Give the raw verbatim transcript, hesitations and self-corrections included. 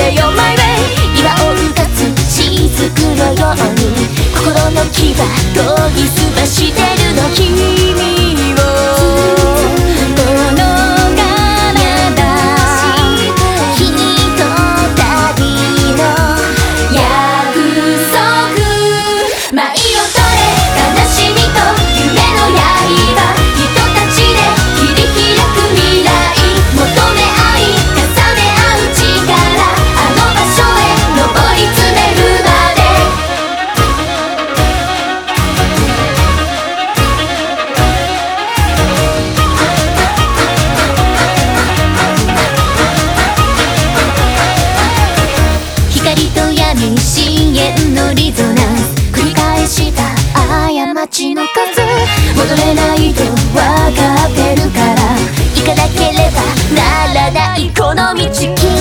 way on my way 岩をうかつ雫のように心の牙研ぎ澄ましてるの君をこの体ひとたびの約束舞い踊れ悲しみと夢の刃人たちで切り開く未来求め合い重ね合う力あの場所へ登り詰めるまで光と闇深淵のリゾナンス繰り返した過ちの数戻れないと分かってるから行かなければならないこの道